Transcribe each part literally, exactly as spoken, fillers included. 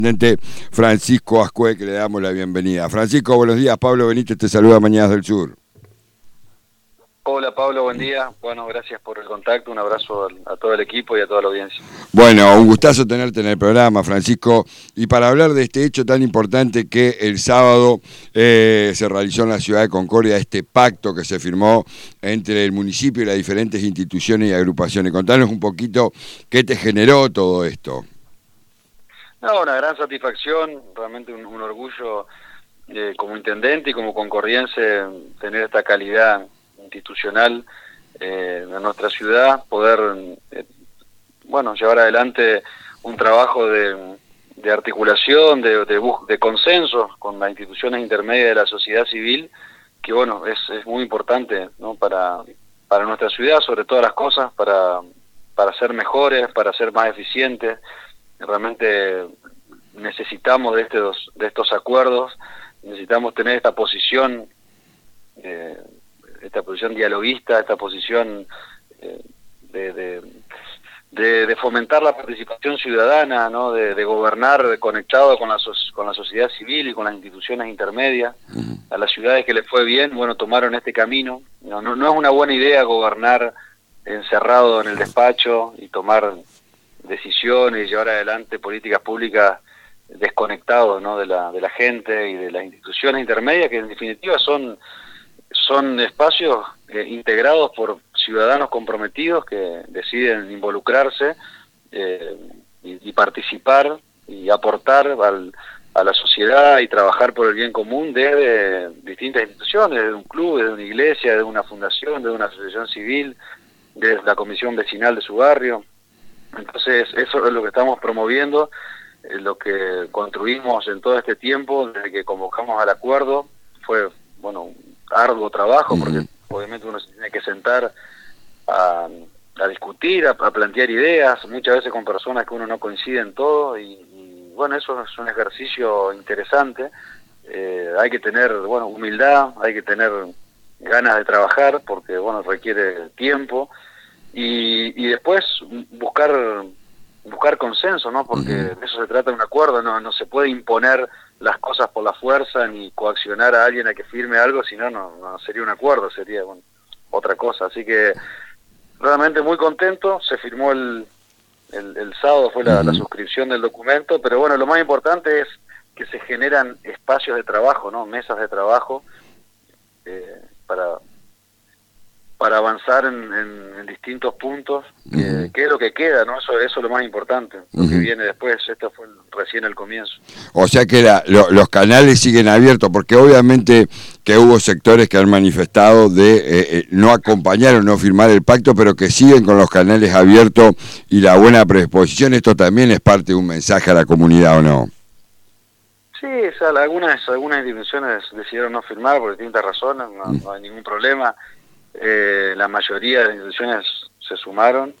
Francisco Ascue, que le damos la bienvenida. Francisco, buenos días. Pablo Benítez te saluda, Mañanas del Sur. Hola Pablo, buen día. Bueno, gracias por el contacto. Un abrazo a todo el equipo y a toda la audiencia. Bueno, un gustazo tenerte en el programa, Francisco. Y para hablar de este hecho tan importante que el sábado eh, se realizó en la ciudad de Concordia, este pacto que se firmó entre el municipio y las diferentes instituciones y agrupaciones. Contanos un poquito qué te generó todo esto. No, una gran satisfacción, realmente un, un orgullo eh, como intendente y como concordiense tener esta calidad institucional eh, en nuestra ciudad, poder eh, bueno llevar adelante un trabajo de, de articulación, de, de, de consenso con las instituciones intermedias de la sociedad civil, que bueno, es, es muy importante, ¿no? para, para nuestra ciudad, sobre todas las cosas, para, para ser mejores, para ser más eficientes. Realmente necesitamos de estos, de estos acuerdos, necesitamos tener esta posición, eh, esta posición dialoguista, esta posición eh, de, de, de, de fomentar la participación ciudadana, ¿no? de, de gobernar conectado con la, so con la sociedad civil y con las instituciones intermedias. A las ciudades que les fue bien, bueno, tomaron este camino. No, no, no es una buena idea gobernar encerrado en el despacho y tomar decisiones y llevar adelante políticas públicas desconectados, ¿no? de la de la gente y de las instituciones intermedias, que en definitiva son son espacios eh, integrados por ciudadanos comprometidos que deciden involucrarse eh, y, y participar y aportar al, a la sociedad y trabajar por el bien común desde distintas instituciones, desde un club, desde una iglesia, desde una fundación, desde una asociación civil, desde la comisión vecinal de su barrio. Entonces eso es lo que estamos promoviendo, eh, lo que construimos en todo este tiempo, desde que convocamos al acuerdo. Fue, bueno, un arduo trabajo, porque uh-huh. obviamente uno se tiene que sentar a, a discutir, a, a plantear ideas, muchas veces con personas que uno no coincide en todo, y, y bueno, eso es un ejercicio interesante. Eh, hay que tener, bueno, humildad, hay que tener ganas de trabajar, porque, bueno, requiere tiempo. Y, y después buscar buscar consenso, ¿no? Porque uh-huh. de eso se trata de un acuerdo, no no se puede imponer las cosas por la fuerza ni coaccionar a alguien a que firme algo, si no, no sería un acuerdo, sería bueno, otra cosa. Así que realmente muy contento, se firmó el, el, el sábado, fue la, uh-huh. la suscripción del documento, pero bueno, lo más importante es que se generan espacios de trabajo, ¿no? Mesas de trabajo eh, para... para avanzar en, en, en distintos puntos, uh-huh. eh, qué es lo que queda, ¿no? Eso, eso es lo más importante, lo uh-huh. que viene después. Esto fue el, recién el comienzo. O sea que la, lo, los canales siguen abiertos, porque obviamente que hubo sectores que han manifestado de eh, eh, no acompañar o no firmar el pacto, pero que siguen con los canales abiertos y la buena predisposición. Esto también es parte de un mensaje a la comunidad, ¿o no? Sí, o sea, algunas, algunas instituciones decidieron no firmar por distintas razones, no, uh-huh. no hay ningún problema. Eh, la mayoría de las instituciones se sumaron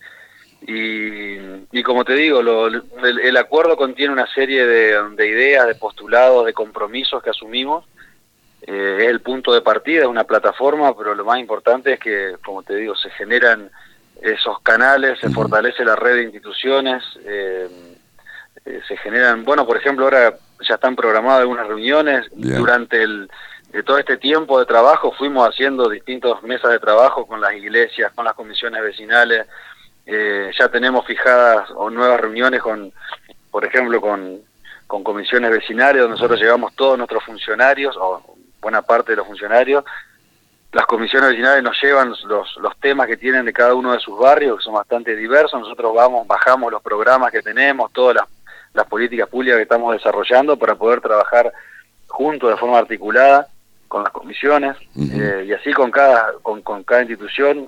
y, y como te digo, lo, el, el acuerdo contiene una serie de, de ideas, de postulados, de compromisos que asumimos. Eh, es el punto de partida, es una plataforma, pero lo más importante es que, como te digo, se generan esos canales, se fortalece la red de instituciones, eh, eh, se generan, bueno, por ejemplo, ahora ya están programadas algunas reuniones. Bien. Durante el de todo este tiempo de trabajo fuimos haciendo distintas mesas de trabajo con las iglesias, con las comisiones vecinales. Eh, ya tenemos fijadas o nuevas reuniones con, por ejemplo, con, con comisiones vecinales, donde nosotros llevamos todos nuestros funcionarios, o buena parte de los funcionarios. Las comisiones vecinales nos llevan los, los temas que tienen de cada uno de sus barrios, que son bastante diversos. Nosotros vamos, bajamos los programas que tenemos, todas las, las políticas públicas que estamos desarrollando para poder trabajar juntos de forma articulada con las comisiones, uh-huh. eh, y así con cada con, con cada institución,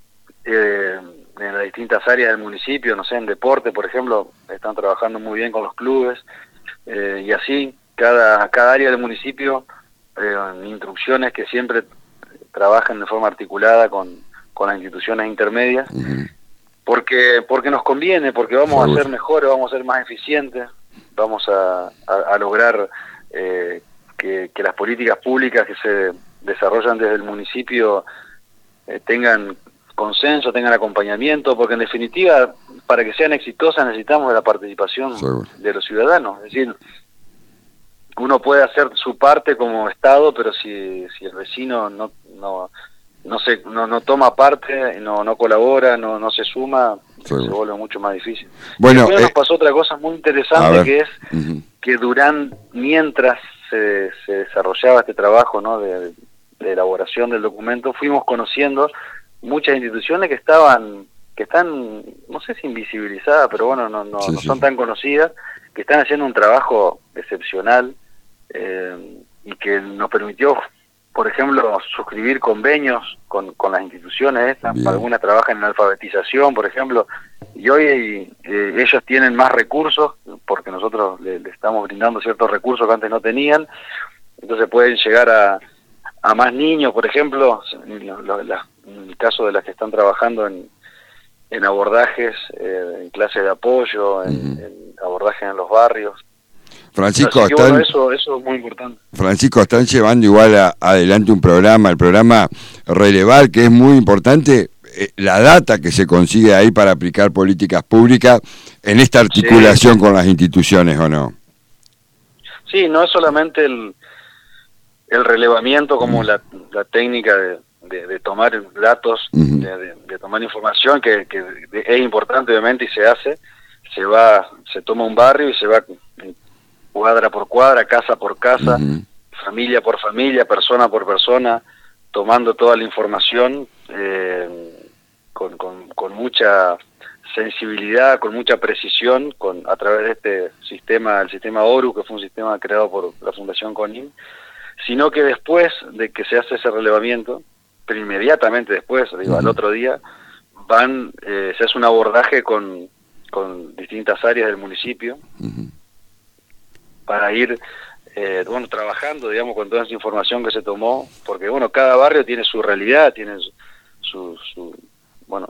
eh, en las distintas áreas del municipio, no sé, en deporte, por ejemplo, están trabajando muy bien con los clubes, eh, y así cada cada área del municipio, eh, en instrucciones que siempre trabajan de forma articulada con, con las instituciones intermedias, uh-huh. porque porque nos conviene, porque vamos uh-huh. a ser mejores, vamos a ser más eficientes, vamos a, a, a lograr eh, Que, que las políticas públicas que se desarrollan desde el municipio eh, tengan consenso, tengan acompañamiento, porque en definitiva, para que sean exitosas necesitamos de la participación Seguro. de los ciudadanos. Es decir, uno puede hacer su parte como Estado, pero si, si el vecino no no no se no, no toma parte, no no colabora, no no se suma, Seguro. se vuelve mucho más difícil. Bueno, y después eh, nos pasó otra cosa muy interesante, que es uh-huh. que durante mientras se, se desarrollaba este trabajo, ¿no?, de, de elaboración del documento, fuimos conociendo muchas instituciones que estaban que están, no sé si invisibilizadas, pero bueno, no no, sí, no sí. son tan conocidas, que están haciendo un trabajo excepcional, eh, y que nos permitió, por ejemplo, suscribir convenios con, con las instituciones estas. Bien. Algunas trabajan en alfabetización, por ejemplo, y hoy eh, ellos tienen más recursos, porque nosotros le, le estamos brindando ciertos recursos que antes no tenían, entonces pueden llegar a, a más niños, por ejemplo, en, lo, la, en el caso de las que están trabajando en, en abordajes, eh, en clases de apoyo, en, uh-huh. en abordajes en los barrios. Francisco, que, están, bueno, eso, eso es muy importante. Francisco, están llevando igual a, adelante un programa, el programa Relevar, que es muy importante, eh, la data que se consigue ahí para aplicar políticas públicas en esta articulación sí. con las instituciones, ¿o no? Sí, no es solamente el, el relevamiento como mm. la, la técnica de, de, de tomar datos, mm. de, de, de tomar información, que, que es importante obviamente y se hace, se va, se toma un barrio y se va cuadra por cuadra, casa por casa, uh-huh. familia por familia, persona por persona, tomando toda la información eh, con, con, con mucha sensibilidad, con mucha precisión, con a través de este sistema, el sistema O R U, que fue un sistema creado por la Fundación CONIM, sino que después de que se hace ese relevamiento, pero inmediatamente después, digo, uh-huh. al otro día, van, eh, se hace un abordaje con, con distintas áreas del municipio, uh-huh. para ir eh, bueno, trabajando, digamos, con toda esa información que se tomó, porque, bueno, cada barrio tiene su realidad, tiene su, su bueno,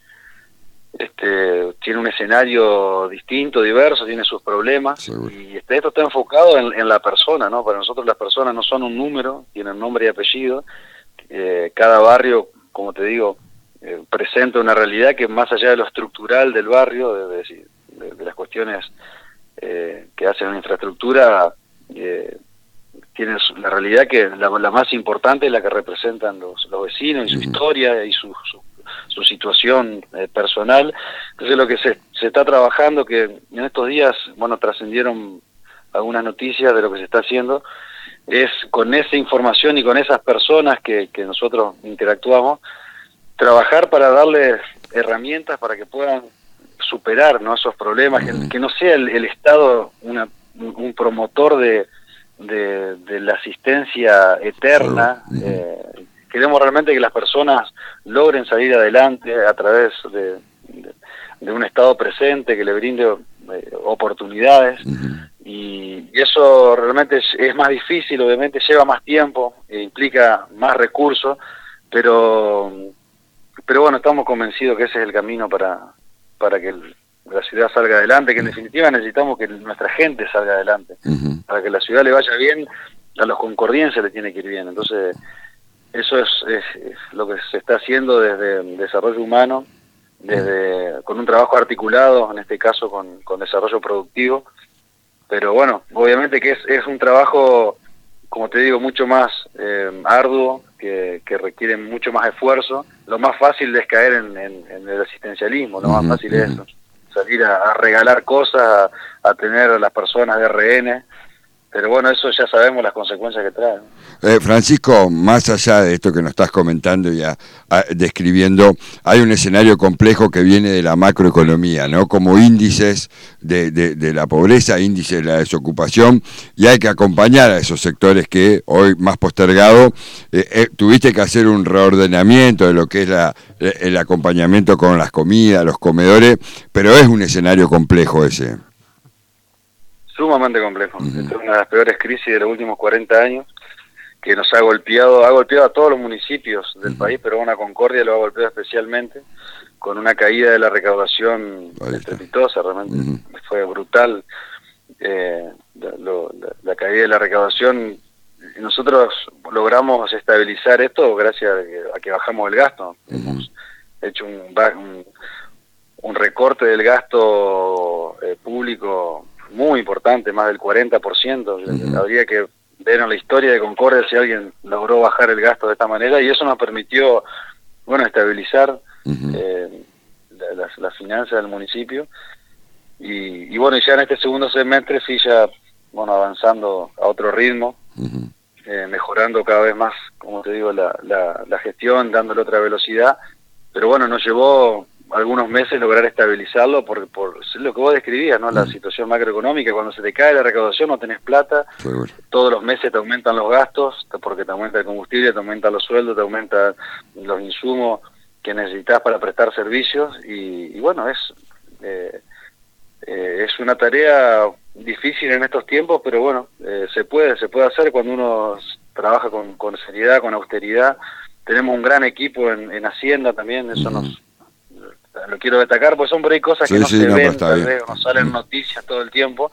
este tiene un escenario distinto, diverso, tiene sus problemas, Seguro. y este, esto está enfocado en, en la persona, ¿no? Para nosotros las personas no son un número, tienen nombre y apellido, eh, cada barrio, como te digo, eh, presenta una realidad que más allá de lo estructural del barrio, de, de, de, de las cuestiones Eh, que hacen una infraestructura, eh, tienen la realidad que la, la más importante es la que representan los, los vecinos y su uh-huh. historia y su, su, su situación eh, personal. Entonces lo que se, se está trabajando, que en estos días, bueno, trascendieron algunas noticias de lo que se está haciendo, es con esa información y con esas personas que, que nosotros interactuamos, trabajar para darles herramientas para que puedan superar, ¿no?, esos problemas, que, que no sea el, el Estado una, un promotor de, de, de la asistencia eterna. Uh-huh. eh, queremos realmente que las personas logren salir adelante a través de, de, de un Estado presente que le brinde eh, oportunidades, uh-huh. y, y eso realmente es, es más difícil, obviamente lleva más tiempo, e implica más recursos, pero, pero bueno, estamos convencidos que ese es el camino para para que el, la ciudad salga adelante, que en definitiva necesitamos que nuestra gente salga adelante. Uh-huh. Para que la ciudad le vaya bien, a los concordienses le tiene que ir bien. Entonces, eso es, es, es lo que se está haciendo desde el desarrollo humano, desde uh-huh. con un trabajo articulado, en este caso con, con desarrollo productivo. Pero bueno, obviamente que es, es un trabajo, como te digo, mucho más eh, arduo, que, que requiere mucho más esfuerzo. Lo más fácil es caer en, en, en el asistencialismo, lo más fácil es eso, salir a, a regalar cosas, a, a tener a las personas de rehén, pero bueno, eso ya sabemos las consecuencias que trae. Eh, Francisco, más allá de esto que nos estás comentando y a, a, describiendo, hay un escenario complejo que viene de la macroeconomía, ¿no? Como índices de, de, de la pobreza, índices de la desocupación, y hay que acompañar a esos sectores que hoy más postergados, eh, eh, tuviste que hacer un reordenamiento de lo que es la, el acompañamiento con las comidas, los comedores, pero es un escenario complejo ese. Sumamente complejo. Uh-huh. Esta es una de las peores crisis de los últimos cuarenta años, que nos ha golpeado, ha golpeado a todos los municipios del uh-huh. país, pero una Concordia lo ha golpeado especialmente, con una caída de la recaudación estrepitosa, realmente uh-huh. fue brutal eh, lo, la, la caída de la recaudación. Nosotros logramos estabilizar esto gracias a que, a que bajamos el gasto. Uh-huh. Hemos hecho un, un, un recorte del gasto eh, público muy importante, más del cuarenta por ciento. Uh-huh. Habría que ver en la historia de Concordia si alguien logró bajar el gasto de esta manera, y eso nos permitió, bueno, estabilizar uh-huh. eh, las, las finanzas del municipio. Y, y bueno, ya en este segundo semestre sí ya, bueno, avanzando a otro ritmo, uh-huh. eh, mejorando cada vez más, como te digo, la, la, la gestión, dándole otra velocidad. Pero bueno, nos llevó algunos meses lograr estabilizarlo por, por lo que vos describías, ¿no? La mm. situación macroeconómica, cuando se te cae la recaudación no tenés plata, Seguro. Todos los meses te aumentan los gastos, porque te aumenta el combustible, te aumentan los sueldos, te aumentan los insumos que necesitas para prestar servicios, y, y bueno, es eh, eh, es una tarea difícil en estos tiempos, pero bueno, eh, se puede, se puede hacer cuando uno trabaja con, con seriedad, con austeridad. Tenemos un gran equipo en, en Hacienda también, eso mm. nos lo quiero destacar, porque son por ahí cosas sí, que no sí, se no, ven, tal vez, no salen mm. noticias todo el tiempo,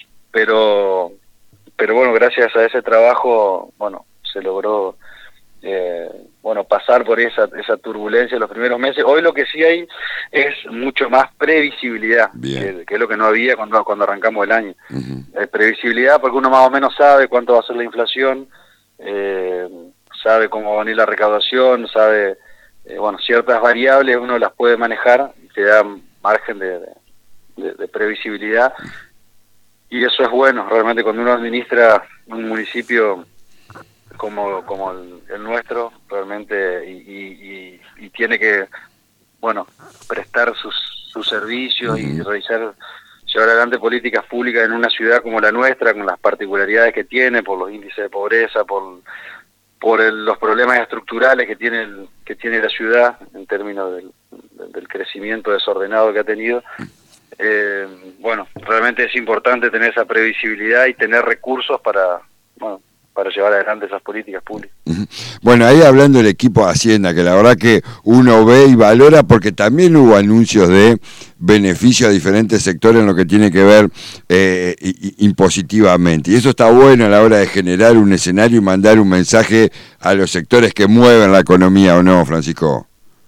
pero pero bueno, gracias a ese trabajo, bueno, se logró eh, bueno, pasar por esa esa turbulencia los primeros meses. Hoy lo que sí hay es mucho más previsibilidad, que, que es lo que no había cuando cuando arrancamos el año. Uh-huh. eh, previsibilidad porque uno más o menos sabe cuánto va a ser la inflación, eh, sabe cómo va a venir la recaudación, sabe Eh, bueno, ciertas variables uno las puede manejar, te da margen de, de, de previsibilidad, y eso es bueno realmente cuando uno administra un municipio como como el, el nuestro, realmente, y, y, y tiene que, bueno, prestar sus, sus servicios uh-huh. y realizar, llevar adelante políticas públicas en una ciudad como la nuestra, con las particularidades que tiene, por los índices de pobreza, por por el, los problemas estructurales que tiene el, que tiene la ciudad en términos del, del crecimiento desordenado que ha tenido. Eh, bueno, realmente es importante tener esa previsibilidad y tener recursos para, bueno, para llevar adelante esas políticas públicas. Bueno, ahí hablando del equipo de Hacienda, que la verdad que uno ve y valora, porque también hubo anuncios de beneficio a diferentes sectores en lo que tiene que ver eh, impositivamente. Y eso está bueno a la hora de generar un escenario y mandar un mensaje a los sectores que mueven la economía, ¿o no, Francisco?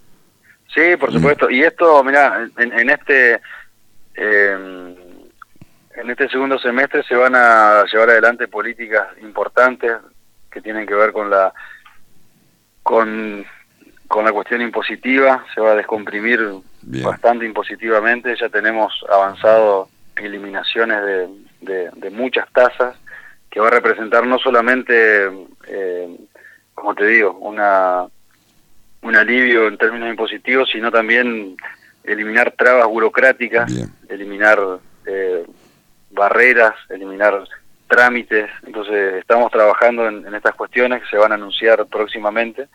Sí, por supuesto. Mm. Y esto, mirá, en, en este... Eh, En este segundo semestre se van a llevar adelante políticas importantes que tienen que ver con la con, con la cuestión impositiva. Se va a descomprimir Bien. bastante impositivamente. Ya tenemos avanzado eliminaciones de, de, de muchas tasas, que va a representar no solamente, eh, como te digo, una un alivio en términos impositivos, sino también eliminar trabas burocráticas, Bien. eliminar eh, barreras, eliminar trámites. Entonces estamos trabajando en, en estas cuestiones que se van a anunciar próximamente,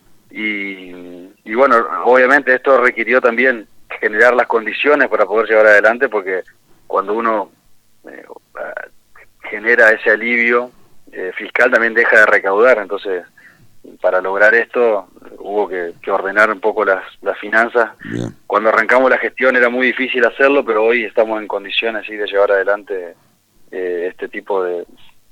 y, y bueno, obviamente esto requirió también generar las condiciones para poder llevar adelante, porque cuando uno eh, genera ese alivio eh, fiscal también deja de recaudar. Entonces, para lograr esto hubo que, que ordenar un poco las, las finanzas. Bien. Cuando arrancamos la gestión era muy difícil hacerlo, pero hoy estamos en condiciones sí de llevar adelante eh, este tipo de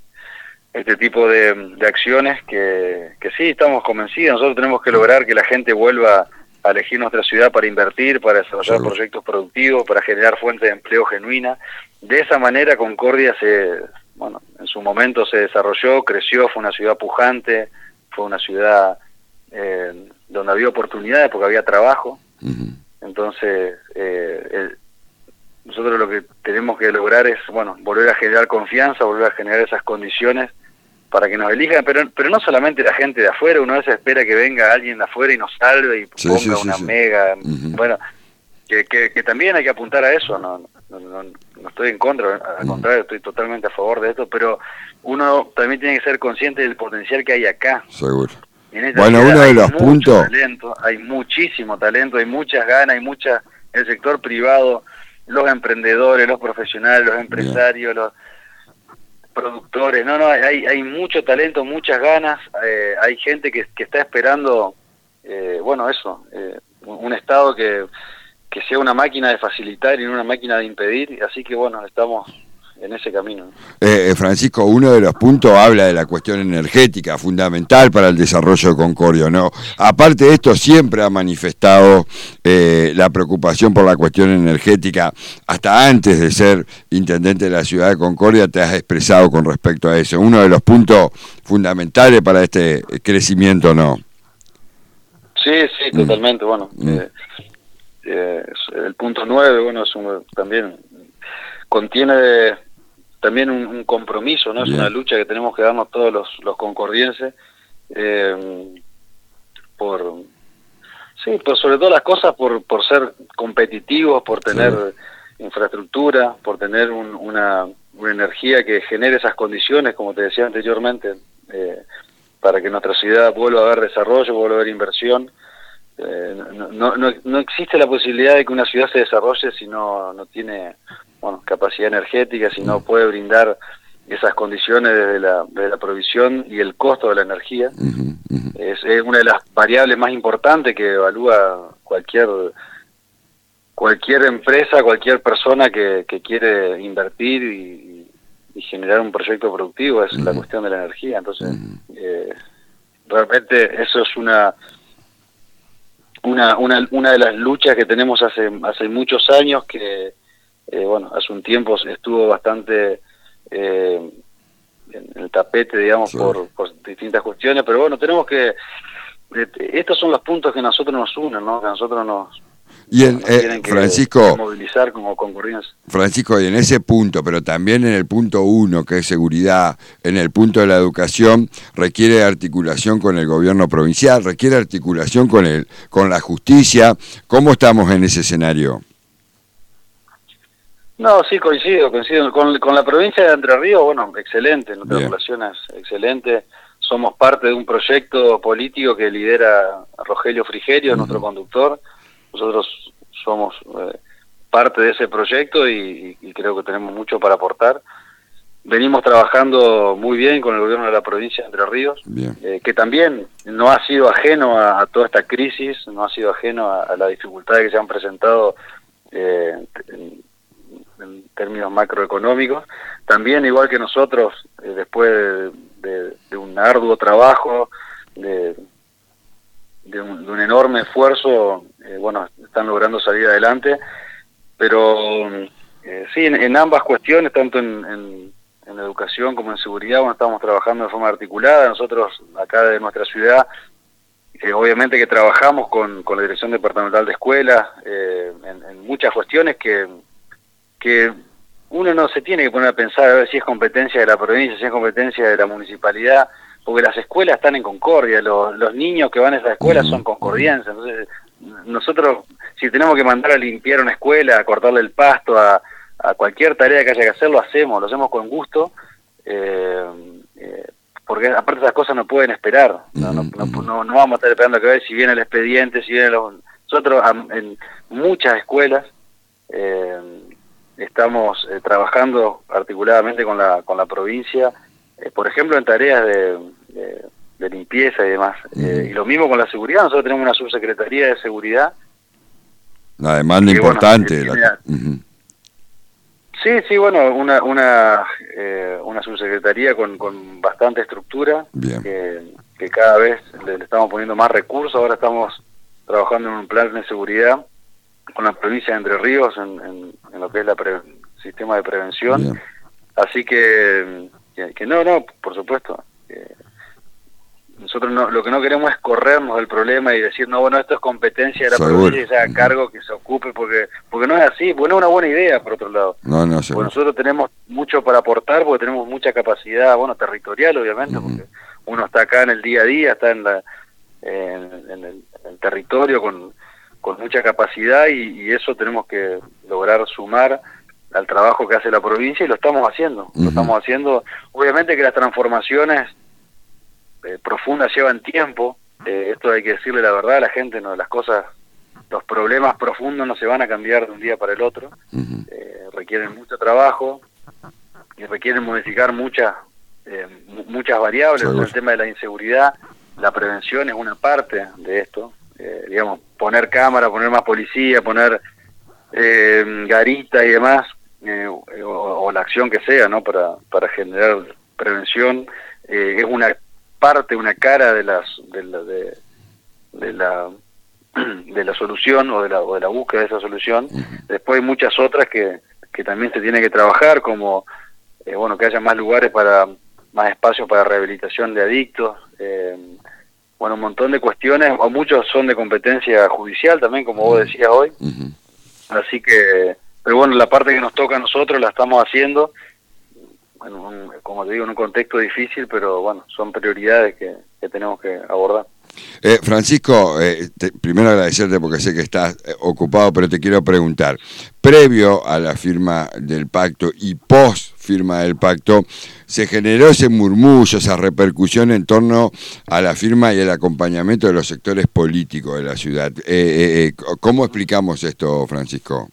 este tipo de, de acciones que, que sí estamos convencidos. Nosotros tenemos que lograr que la gente vuelva a elegir nuestra ciudad para invertir, para desarrollar sí. proyectos productivos, para generar fuentes de empleo genuina. De esa manera Concordia se, bueno, en su momento se desarrolló, creció, fue una ciudad pujante, fue una ciudad eh, donde había oportunidades porque había trabajo. Uh-huh. Entonces, eh, el, nosotros lo que tenemos que lograr es, bueno, volver a generar confianza, volver a generar esas condiciones para que nos elijan, pero pero no solamente la gente de afuera. Uno a veces espera que venga alguien de afuera y nos salve y sí, ponga sí, sí, una sí. mega... Uh-huh. Bueno, que, que, que también hay que apuntar a eso, no no, no, no estoy en contra, al uh-huh. contrario, estoy totalmente a favor de esto, pero uno también tiene que ser consciente del potencial que hay acá. Seguro. Bueno, uno de los puntos... Talento, hay muchísimo talento, hay muchas ganas, hay mucha... El sector privado, los emprendedores, los profesionales, los empresarios, Bien. los productores, no, no, hay hay mucho talento, muchas ganas, eh, hay gente que, que está esperando, eh, bueno, eso, eh, un Estado que, que sea una máquina de facilitar y no una máquina de impedir, así que bueno, estamos en ese camino. Eh, Francisco, uno de los puntos habla de la cuestión energética, fundamental para el desarrollo de Concordia, ¿no? Aparte de esto, siempre ha manifestado eh, la preocupación por la cuestión energética. Hasta antes de ser intendente de la ciudad de Concordia te has expresado con respecto a eso. Uno de los puntos fundamentales para este crecimiento, ¿no? Sí, sí, totalmente. Mm. Bueno, mm. Eh, eh, el punto nueve, bueno, es un, también contiene también un, un compromiso, ¿no? Bien. Es una lucha que tenemos que darnos todos los, los concordienses eh, por, sí, por sobre todas las cosas, por, por ser competitivos, por tener sí. infraestructura, por tener un, una, una energía que genere esas condiciones, como te decía anteriormente, eh, para que nuestra ciudad vuelva a haber desarrollo, vuelva a haber inversión. Eh, no, no, no existe la posibilidad de que una ciudad se desarrolle si no, no tiene bueno, capacidad energética, si no puede brindar esas condiciones desde la, desde la provisión y el costo de la energía. Uh-huh, uh-huh. Es, es una de las variables más importantes que evalúa cualquier cualquier empresa, cualquier persona que, que quiere invertir y, y generar un proyecto productivo, es uh-huh. la cuestión de la energía. Entonces, uh-huh. eh, realmente eso es una Una, una una de las luchas que tenemos hace hace muchos años, que eh, bueno, hace un tiempo estuvo bastante eh, en el tapete, digamos, sí. por, por distintas cuestiones, pero bueno, tenemos que, eh, estos son los puntos que a nosotros nos unen, ¿no? Que a nosotros nos, y en, nos eh, tienen que, Francisco, que movilizar como concurrencia. Francisco, y en ese punto, pero también en el punto uno, que es seguridad, en el punto de la educación, requiere articulación con el gobierno provincial, requiere articulación con el con la justicia. ¿Cómo estamos en ese escenario? No, sí, coincido, coincido. Con, con la provincia de Entre Ríos, bueno, excelente, nuestra Bien. relación es excelente. Somos parte de un proyecto político que lidera Rogelio Frigerio, uh-huh. nuestro conductor. Nosotros somos eh, parte de ese proyecto y, y creo que tenemos mucho para aportar. Venimos trabajando muy bien con el gobierno de la provincia de Entre Ríos, eh, que también no ha sido ajeno a, a toda esta crisis, no ha sido ajeno a, a las dificultades que se han presentado eh, en, en términos macroeconómicos. También, igual que nosotros, eh, después de, de, de un arduo trabajo, de, de, un, de un enorme esfuerzo, eh, bueno, están logrando salir adelante, pero eh, sí, en, en ambas cuestiones, tanto en, en, en educación como en seguridad, bueno, estamos trabajando de forma articulada. Nosotros, acá de nuestra ciudad, eh, obviamente que trabajamos con, con la Dirección Departamental de Escuelas, eh, en, en muchas cuestiones que, que uno no se tiene que poner a pensar a ver si es competencia de la provincia, si es competencia de la municipalidad, porque las escuelas están en Concordia, los, los niños que van a esas escuelas son concordienses. Entonces, nosotros, si tenemos que mandar a limpiar una escuela, a cortarle el pasto, a, a cualquier tarea que haya que hacer, lo hacemos, lo hacemos con gusto, eh, eh, porque aparte esas cosas no pueden esperar, no, no, no, no, no vamos a estar esperando a que ver si viene el expediente, si viene los... Nosotros en muchas escuelas eh, estamos eh, trabajando articuladamente con la, con la provincia, eh, por ejemplo en tareas de... de de limpieza y demás. Uh-huh. Eh, y lo mismo con la seguridad. Nosotros tenemos una subsecretaría de seguridad. La demanda que, importante. Bueno, la... uh-huh. Sí, sí, bueno, una una eh, una subsecretaría con, con bastante estructura, que, que cada vez le, le estamos poniendo más recursos. Ahora estamos trabajando en un plan de seguridad con la provincia de Entre Ríos en, en, en lo que es el pre- sistema de prevención. Bien. Así que, que, que no, no, por supuesto. Que, nosotros no, lo que no queremos es corrernos del problema y decir, no, bueno, esto es competencia de la Seguro. provincia y se haga cargo, que se ocupe, porque porque no es así, porque no es una buena idea, por otro lado. No, no, porque nosotros tenemos mucho para aportar, porque tenemos mucha capacidad, bueno, territorial, obviamente, uh-huh. porque uno está acá en el día a día, está en, la, en, en, el, en el territorio con, con mucha capacidad y, y eso tenemos que lograr sumar al trabajo que hace la provincia y lo estamos haciendo. Uh-huh. Lo estamos haciendo, obviamente que las transformaciones Eh, profundas llevan tiempo, eh, esto hay que decirle la verdad a la gente, no, las cosas, los problemas profundos no se van a cambiar de un día para el otro, uh-huh. eh, requieren mucho trabajo y requieren modificar muchas eh, muchas variables. El tema de la inseguridad, la prevención es una parte de esto, eh, digamos, poner cámara, poner más policía, poner eh, garitas y demás, eh, o, o la acción que sea, ¿no? Para, para generar prevención, eh, es una parte, una cara de las de la, de, de la de la solución o de la, o de la búsqueda de esa solución. Después hay muchas otras que, que también se tiene que trabajar, como eh, bueno, que haya más lugares para, más espacios para rehabilitación de adictos, eh, bueno, un montón de cuestiones, o muchos son de competencia judicial también, como vos decías hoy. Uh-huh. Así que, pero bueno, la parte que nos toca a nosotros la estamos haciendo, en un, como te digo, en un contexto difícil, pero bueno, son prioridades que, que tenemos que abordar. Eh, Francisco, eh, te, primero agradecerte porque sé que estás eh, ocupado, pero te quiero preguntar, previo a la firma del pacto y post firma del pacto, se generó ese murmullo, esa repercusión en torno a la firma y el acompañamiento de los sectores políticos de la ciudad. Eh, eh, ¿Cómo explicamos esto, Francisco?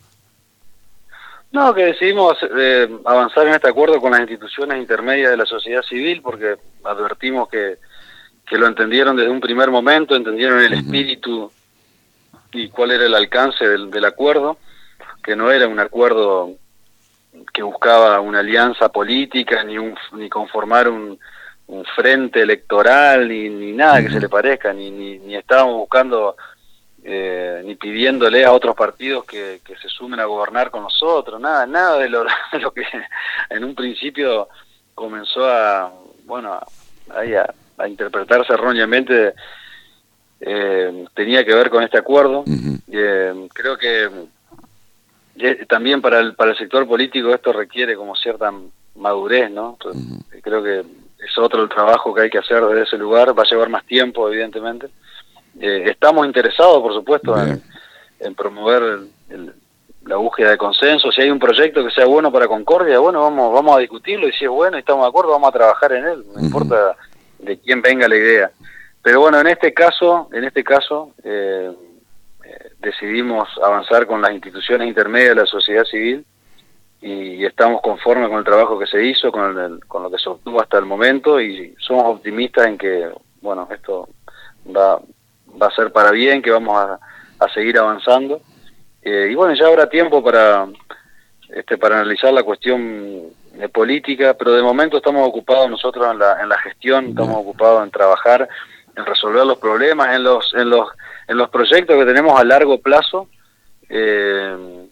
No, que decidimos eh, avanzar en este acuerdo con las instituciones intermedias de la sociedad civil, porque advertimos que que lo entendieron desde un primer momento, entendieron el espíritu y cuál era el alcance del, del acuerdo, que no era un acuerdo que buscaba una alianza política, ni un ni conformar un, un frente electoral, ni, ni nada que se le parezca, ni, ni, ni estábamos buscando, eh, ni pidiéndole a otros partidos que, que se sumen a gobernar con nosotros, nada, nada de lo, de lo que en un principio comenzó a, bueno, a, a a interpretarse erróneamente, eh, tenía que ver con este acuerdo. Uh-huh. eh, creo que eh, también para el para el sector político esto requiere como cierta madurez, ¿no? Entonces, uh-huh. Creo que es otro el trabajo que hay que hacer desde ese lugar, va a llevar más tiempo, evidentemente. Eh, estamos interesados, por supuesto, en, en promover el, el, la búsqueda de consenso. Si hay un proyecto que sea bueno para Concordia, bueno, vamos vamos a discutirlo, y si es bueno y estamos de acuerdo, vamos a trabajar en él, no uh-huh. importa de quién venga la idea. Pero bueno, en este caso, en este caso eh, eh, decidimos avanzar con las instituciones intermedias de la sociedad civil y estamos conformes con el trabajo que se hizo, con, el, con lo que se obtuvo hasta el momento, y somos optimistas en que, bueno, esto va, va a ser para bien, que vamos a, a seguir avanzando. Eh, y bueno, ya habrá tiempo para, este, para analizar la cuestión de política, pero de momento estamos ocupados nosotros en la en la gestión, estamos ocupados en trabajar, en resolver los problemas, en los en los en los proyectos que tenemos a largo plazo, eh,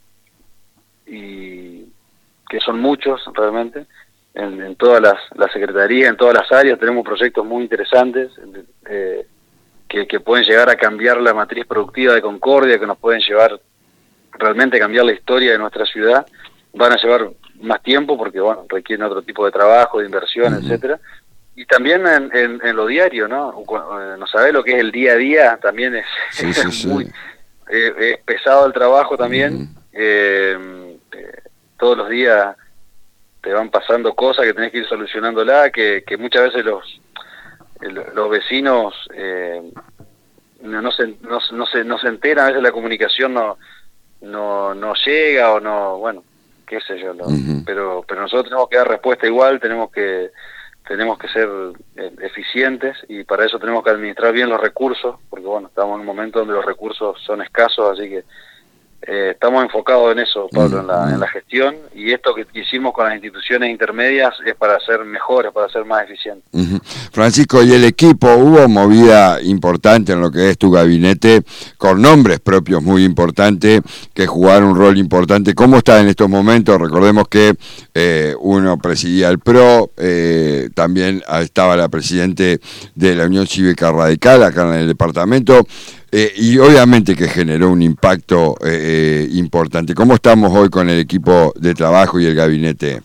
y que son muchos realmente, en, en todas las, las secretarías, en todas las áreas tenemos proyectos muy interesantes, eh, que, que pueden llegar a cambiar la matriz productiva de Concordia, que nos pueden llevar realmente a cambiar la historia de nuestra ciudad. Van a llevar más tiempo porque, bueno, requieren otro tipo de trabajo, de inversión, uh-huh. etcétera. Y también en, en, en lo diario, ¿no? No sabés lo que es el día a día, también es, sí, sí, es muy sí. eh, es pesado el trabajo también. Uh-huh. eh, eh, todos los días te van pasando cosas que tenés que ir solucionándola, que, que muchas veces los los vecinos eh, no, no, se, no, no, se, no se enteran, a veces la comunicación no, no, no llega o no, bueno, qué sé yo, no, uh-huh. pero pero nosotros tenemos que dar respuesta igual, tenemos que tenemos que ser eh, eficientes, y para eso tenemos que administrar bien los recursos, porque bueno, estamos en un momento donde los recursos son escasos, así que eh, estamos enfocados en eso, Pablo, uh-huh. en, la, en la gestión, y esto que hicimos con las instituciones intermedias es para ser mejores, para ser más eficientes. Uh-huh. Francisco, y el equipo, hubo movida importante en lo que es tu gabinete, con nombres propios muy importantes, que jugaron un rol importante. ¿Cómo está en estos momentos? Recordemos que eh, uno presidía el P R O, eh, también estaba la presidente de la Unión Cívica Radical acá en el departamento, eh, y obviamente que generó un impacto eh, eh, importante. ¿Cómo estamos hoy con el equipo de trabajo y el gabinete?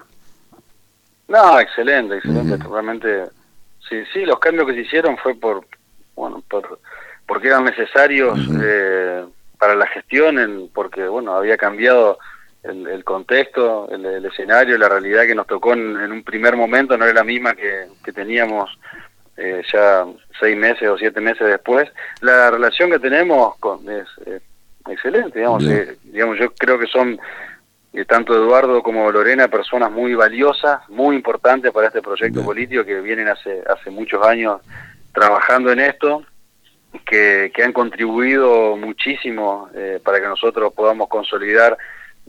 No, excelente, excelente, uh-huh. realmente, sí, sí, los cambios que se hicieron fue por, bueno, por, porque eran necesarios uh-huh. eh, para la gestión, en, porque, bueno, había cambiado el, el contexto, el, el escenario, la realidad que nos tocó en, en un primer momento no era la misma que, que teníamos eh, ya seis meses o siete meses después. La relación que tenemos con, es eh, excelente, digamos, eh, digamos, yo creo que son... Eh, tanto Eduardo como Lorena, personas muy valiosas, muy importantes para este proyecto político, que vienen hace hace muchos años trabajando en esto, que, que han contribuido muchísimo eh, para que nosotros podamos consolidar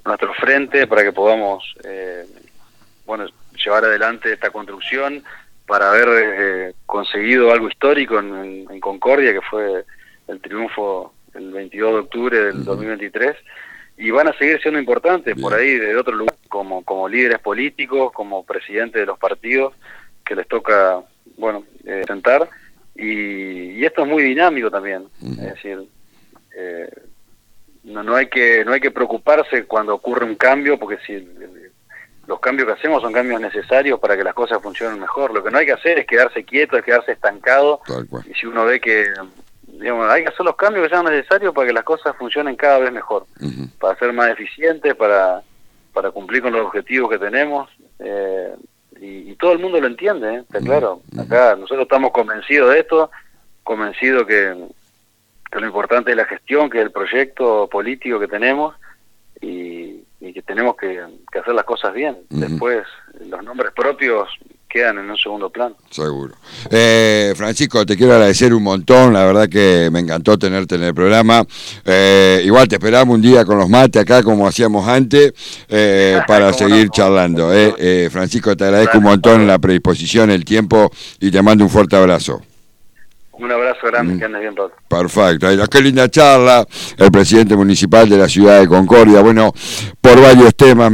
nuestro frente para que podamos eh, bueno llevar adelante esta construcción, para haber eh, conseguido algo histórico en, en, en Concordia, que fue el triunfo el veintidós de octubre del uh-huh. dos mil veintitrés, y van a seguir siendo importantes Bien. por ahí de otro lugar, como, como líderes políticos, como presidentes de los partidos, que les toca, bueno, eh, sentar, y, y esto es muy dinámico también, uh-huh. es decir, eh, no, no hay que no hay que preocuparse cuando ocurre un cambio, porque si los cambios que hacemos son cambios necesarios para que las cosas funcionen mejor. Lo que no hay que hacer es quedarse quieto, es quedarse estancado, y si uno ve que, digamos, hay que hacer los cambios que sean necesarios para que las cosas funcionen cada vez mejor, uh-huh. para ser más eficientes, para, para cumplir con los objetivos que tenemos, eh, y, y todo el mundo lo entiende, ¿eh? Está uh-huh. claro. Acá nosotros estamos convencidos de esto, convencidos que, que lo importante es la gestión, que es el proyecto político que tenemos, y, y que tenemos que, que hacer las cosas bien. Uh-huh. Después los nombres propios quedan en un segundo plano. Seguro. Eh, Francisco, te quiero agradecer un montón, la verdad que me encantó tenerte en el programa. Eh, igual te esperamos un día con los mates acá como hacíamos antes, eh, para seguir no, charlando. Eh. Eh, Francisco, te agradezco un montón la predisposición, el tiempo, y te mando un fuerte abrazo. Un abrazo grande, mm. que andes bien, Pablo. Perfecto. Qué linda charla, el presidente municipal de la ciudad de Concordia, bueno, por varios temas.